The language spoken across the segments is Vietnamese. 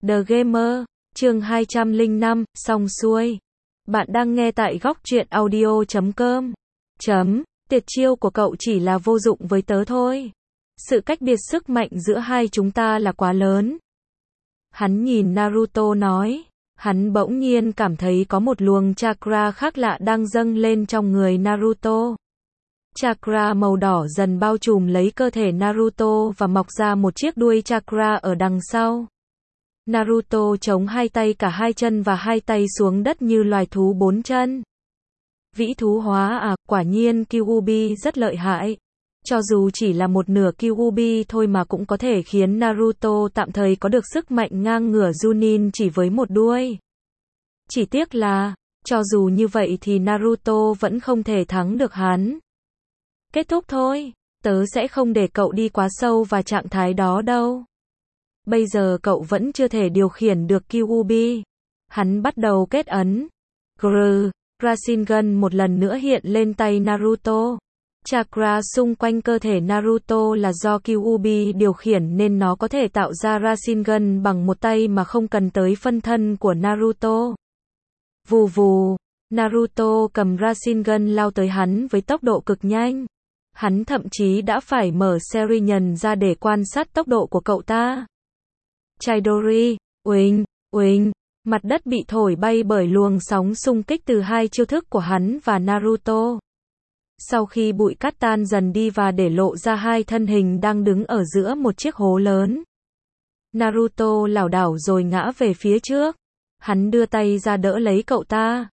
The Gamer, chương 205, xong xuôi. Bạn đang nghe tại góc truyện audio.com. Tuyệt chiêu của cậu chỉ là vô dụng với tớ thôi. Sự cách biệt sức mạnh giữa hai chúng ta là quá lớn. Hắn nhìn Naruto nói. Hắn bỗng nhiên cảm thấy có một luồng chakra khác lạ đang dâng lên trong người Naruto. Chakra màu đỏ dần bao trùm lấy cơ thể Naruto và mọc ra một chiếc đuôi chakra ở đằng sau. Naruto chống hai tay cả hai chân và hai tay xuống đất như loài thú bốn chân. Vĩ thú hóa à, quả nhiên Kyuubi rất lợi hại. Cho dù chỉ là một nửa Kyuubi thôi mà cũng có thể khiến Naruto tạm thời có được sức mạnh ngang ngửa Chunin chỉ với một đuôi. Chỉ tiếc là, cho dù như vậy thì Naruto vẫn không thể thắng được hắn. Kết thúc thôi, tớ sẽ không để cậu đi quá sâu vào trạng thái đó đâu. Bây giờ cậu vẫn chưa thể điều khiển được Kyuubi. Hắn bắt đầu kết ấn. Grr, Rasengan một lần nữa hiện lên tay Naruto. Chakra xung quanh cơ thể Naruto là do Kyuubi điều khiển nên nó có thể tạo ra Rasengan bằng một tay mà không cần tới phân thân của Naruto. Vù vù, Naruto cầm Rasengan lao tới hắn với tốc độ cực nhanh. Hắn thậm chí đã phải mở Sharingan ra để quan sát tốc độ của cậu ta. Chidori, uỳnh, uỳnh, mặt đất bị thổi bay bởi luồng sóng xung kích từ hai chiêu thức của hắn và Naruto. Sau khi bụi cát tan dần đi và để lộ ra hai thân hình đang đứng ở giữa một chiếc hố lớn. Naruto lảo đảo rồi ngã về phía trước. Hắn đưa tay ra đỡ lấy cậu ta.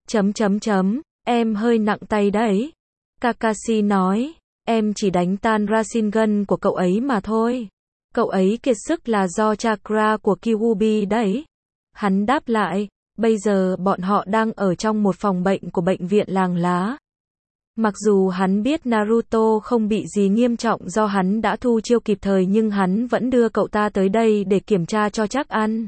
Em hơi nặng tay đấy. Kakashi nói, em chỉ đánh tan Rasengan của cậu ấy mà thôi. Cậu ấy kiệt sức là do chakra của Kyuubi đấy. Hắn đáp lại, bây giờ bọn họ đang ở trong một phòng bệnh của bệnh viện làng lá. Mặc dù hắn biết Naruto không bị gì nghiêm trọng do hắn đã thu chiêu kịp thời nhưng hắn vẫn đưa cậu ta tới đây để kiểm tra cho chắc ăn.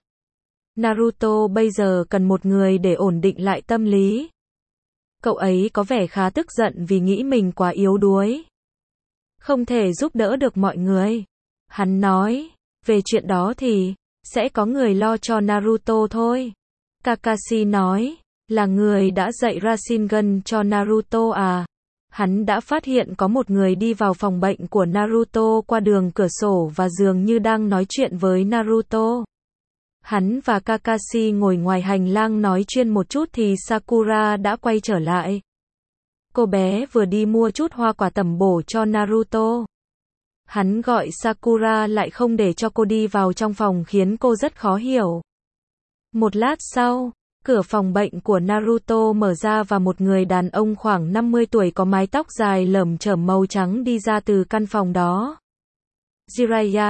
Naruto bây giờ cần một người để ổn định lại tâm lý. Cậu ấy có vẻ khá tức giận vì nghĩ mình quá yếu đuối. Không thể giúp đỡ được mọi người. Hắn nói, về chuyện đó thì, sẽ có người lo cho Naruto thôi. Kakashi nói, là người đã dạy Rasengan cho Naruto à? Hắn đã phát hiện có một người đi vào phòng bệnh của Naruto qua đường cửa sổ và dường như đang nói chuyện với Naruto. Hắn và Kakashi ngồi ngoài hành lang nói chuyện một chút thì Sakura đã quay trở lại. Cô bé vừa đi mua chút hoa quả tẩm bổ cho Naruto. Hắn gọi Sakura lại không để cho cô đi vào trong phòng khiến cô rất khó hiểu. Một lát sau, cửa phòng bệnh của Naruto mở ra và một người đàn ông khoảng 50 tuổi có mái tóc dài lởm chởm màu trắng đi ra từ căn phòng đó. Jiraiya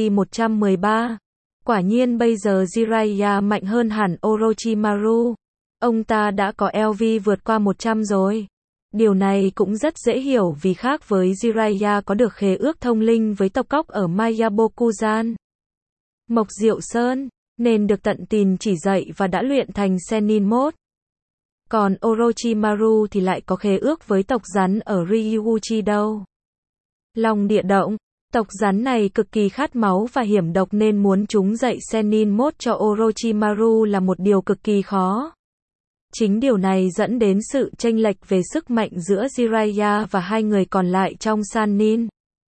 LV-113. Quả nhiên bây giờ Jiraiya mạnh hơn hẳn Orochimaru. Ông ta đã có LV vượt qua 100 rồi. Điều này cũng rất dễ hiểu vì khác với Jiraiya có được khế ước thông linh với tộc cóc ở Mayabokuzan. Mộc Diệu Sơn, nên được tận tình chỉ dạy và đã luyện thành Sennin Mode. Còn Orochimaru thì lại có khế ước với tộc rắn ở Ryuuchi đâu. Long địa động, tộc rắn này cực kỳ khát máu và hiểm độc nên muốn chúng dạy Sennin Mode cho Orochimaru là một điều cực kỳ khó. Chính điều này dẫn đến sự chênh lệch về sức mạnh giữa Jiraiya và hai người còn lại trong Sannin.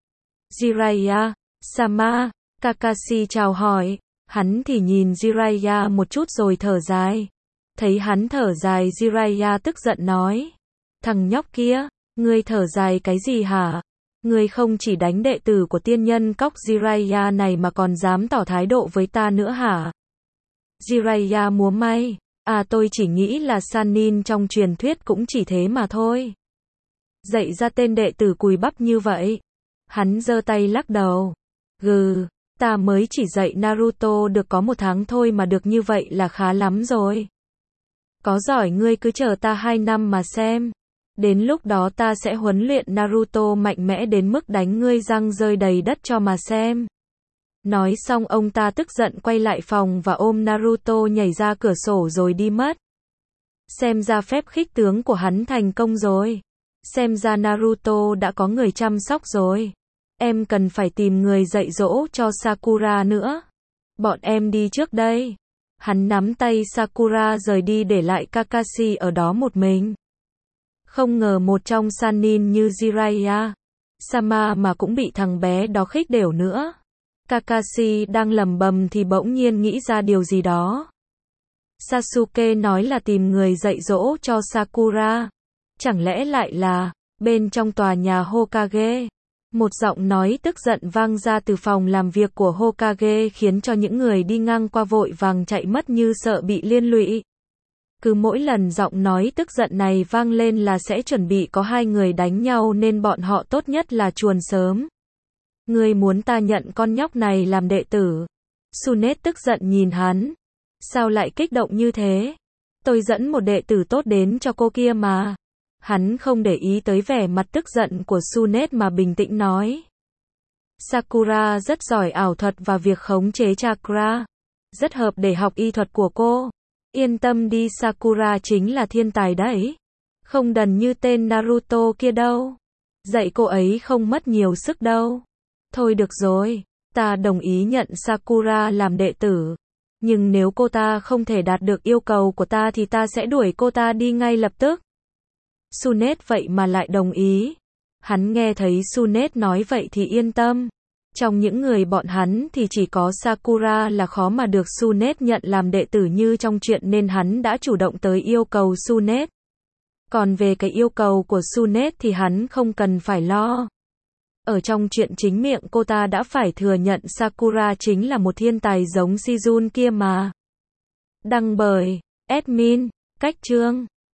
Jiraiya, Sama, Kakashi chào hỏi. Hắn thì nhìn Jiraiya một chút rồi thở dài. Thấy hắn thở dài Jiraiya tức giận nói. Thằng nhóc kia, ngươi thở dài cái gì hả? Ngươi không chỉ đánh đệ tử của tiên nhân cóc Jiraiya này mà còn dám tỏ thái độ với ta nữa hả? Jiraiya múa may. À tôi chỉ nghĩ là Sannin trong truyền thuyết cũng chỉ thế mà thôi. Dạy ra tên đệ tử cùi bắp như vậy. Hắn giơ tay lắc đầu. Gừ, ta mới chỉ dạy Naruto được có 1 tháng thôi mà được như vậy là khá lắm rồi. Có giỏi ngươi cứ chờ ta 2 năm mà xem. Đến lúc đó ta sẽ huấn luyện Naruto mạnh mẽ đến mức đánh ngươi răng rơi đầy đất cho mà xem. Nói xong ông ta tức giận quay lại phòng và ôm Naruto nhảy ra cửa sổ rồi đi mất. Xem ra phép khích tướng của hắn thành công rồi. Xem ra Naruto đã có người chăm sóc rồi. Em cần phải tìm người dạy dỗ cho Sakura nữa. Bọn em đi trước đây. Hắn nắm tay Sakura rời đi để lại Kakashi ở đó một mình. Không ngờ một trong Sannin như Jiraiya Sama mà cũng bị thằng bé đó khích đểu nữa. Kakashi đang lẩm bẩm thì bỗng nhiên nghĩ ra điều gì đó. Sasuke nói là tìm người dạy dỗ cho Sakura. Chẳng lẽ lại là bên trong tòa nhà Hokage? Một giọng nói tức giận vang ra từ phòng làm việc của Hokage khiến cho những người đi ngang qua vội vàng chạy mất như sợ bị liên lụy. Cứ mỗi lần giọng nói tức giận này vang lên là sẽ chuẩn bị có hai người đánh nhau nên bọn họ tốt nhất là chuồn sớm. Ngươi muốn ta nhận con nhóc này làm đệ tử? Tsunade tức giận nhìn hắn. Sao lại kích động như thế? Tôi dẫn một đệ tử tốt đến cho cô kia mà. Hắn không để ý tới vẻ mặt tức giận của Tsunade mà bình tĩnh nói. Sakura rất giỏi ảo thuật và việc khống chế chakra. Rất hợp để học y thuật của cô. Yên tâm đi, Sakura chính là thiên tài đấy. Không đần như tên Naruto kia đâu. Dạy cô ấy không mất nhiều sức đâu. Thôi được rồi, ta đồng ý nhận Sakura làm đệ tử. Nhưng nếu cô ta không thể đạt được yêu cầu của ta thì ta sẽ đuổi cô ta đi ngay lập tức. Tsunade vậy mà lại đồng ý. Hắn nghe thấy Tsunade nói vậy thì yên tâm. Trong những người bọn hắn thì chỉ có Sakura là khó mà được Tsunade nhận làm đệ tử như trong chuyện nên hắn đã chủ động tới yêu cầu Tsunade. Còn về cái yêu cầu của Tsunade thì hắn không cần phải lo. Ở trong chuyện chính miệng cô ta đã phải thừa nhận Sakura chính là một thiên tài giống Shizun kia mà. Đăng bởi admin, cách chương